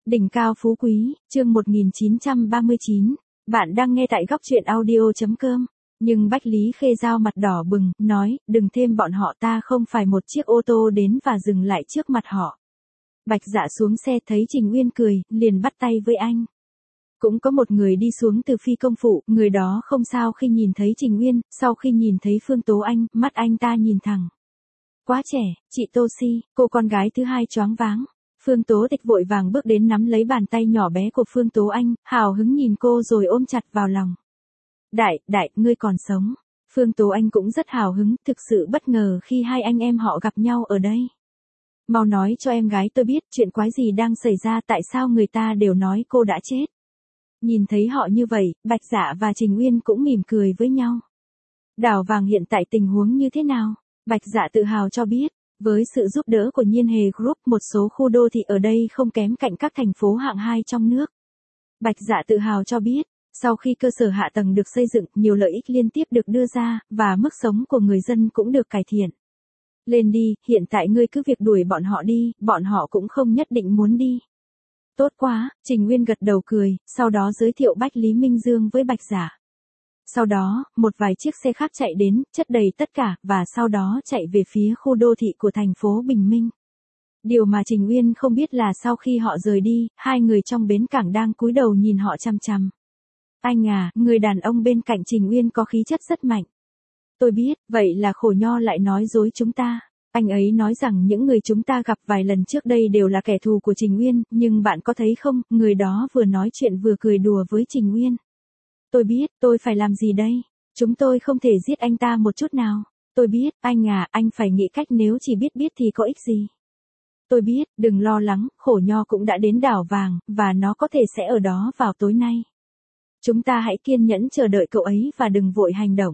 Đỉnh cao phú quý, chương 1939. Bạn đang nghe tại góc truyện audio.com. Nhưng Bách Lý Khê Giao mặt đỏ bừng, nói, đừng thêm bọn họ, ta không phải một chiếc ô tô đến và dừng lại trước mặt họ. Bạch Dạ xuống xe thấy Trình Uyên cười, liền bắt tay với anh. Cũng có một người đi xuống từ phi công phụ, người đó không sao khi nhìn thấy Trình Uyên, sau khi nhìn thấy Phương Tố Anh, mắt anh ta nhìn thẳng. Quá trẻ, chị Tô Si, cô con gái thứ hai choáng váng. Phương Tố Tịch vội vàng bước đến nắm lấy bàn tay nhỏ bé của Phương Tố Anh, hào hứng nhìn cô rồi ôm chặt vào lòng. Đại, ngươi còn sống. Phương Tố Anh cũng rất hào hứng, thực sự bất ngờ khi hai anh em họ gặp nhau ở đây. Mau nói cho em gái tôi biết chuyện quái gì đang xảy ra, tại sao người ta đều nói cô đã chết. Nhìn thấy họ như vậy, Bạch Dạ và Trình Uyên cũng mỉm cười với nhau. Đảo Vàng hiện tại tình huống như thế nào? Bạch Dạ tự hào cho biết. Với sự giúp đỡ của Nhiên Hề Group, một số khu đô thị ở đây không kém cạnh các thành phố hạng 2 trong nước. Bạch Dạ tự hào cho biết, sau khi cơ sở hạ tầng được xây dựng, nhiều lợi ích liên tiếp được đưa ra, và mức sống của người dân cũng được cải thiện. Lên đi, hiện tại ngươi cứ việc đuổi bọn họ đi, bọn họ cũng không nhất định muốn đi. Tốt quá, Trình Nguyên gật đầu cười, sau đó giới thiệu Bách Lý Minh Dương với Bạch Dạ. Sau đó, một vài chiếc xe khác chạy đến, chất đầy tất cả, và sau đó chạy về phía khu đô thị của thành phố Bình Minh. Điều mà Trình Uyên không biết là sau khi họ rời đi, hai người trong bến cảng đang cúi đầu nhìn họ chằm chằm. Anh à, người đàn ông bên cạnh Trình Uyên có khí chất rất mạnh. Tôi biết, vậy là Khổ Nho lại nói dối chúng ta. Anh ấy nói rằng những người chúng ta gặp vài lần trước đây đều là kẻ thù của Trình Uyên, nhưng bạn có thấy không, người đó vừa nói chuyện vừa cười đùa với Trình Uyên. Tôi biết, tôi phải làm gì đây? Chúng tôi không thể giết anh ta một chút nào. Tôi biết, anh à, anh phải nghĩ cách, nếu chỉ biết thì có ích gì. Tôi biết, đừng lo lắng, Khổ Nho cũng đã đến đảo vàng, và nó có thể sẽ ở đó vào tối nay. Chúng ta hãy kiên nhẫn chờ đợi cậu ấy và đừng vội hành động.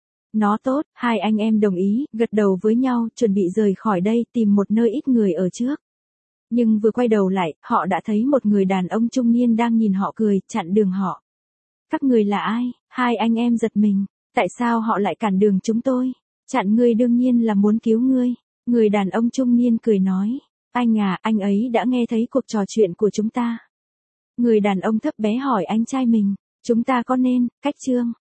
Nó tốt, hai anh em đồng ý, gật đầu với nhau, chuẩn bị rời khỏi đây, tìm một nơi ít người ở trước. Nhưng vừa quay đầu lại, họ đã thấy một người đàn ông trung niên đang nhìn họ cười, chặn đường họ. Các người là ai? Hai anh em giật mình. Tại sao họ lại cản đường chúng tôi? Chặn ngươi đương nhiên là muốn cứu ngươi. Người đàn ông trung niên cười nói. Anh à, anh ấy đã nghe thấy cuộc trò chuyện của chúng ta. Người đàn ông thấp bé hỏi anh trai mình. Chúng ta có nên, cách chương.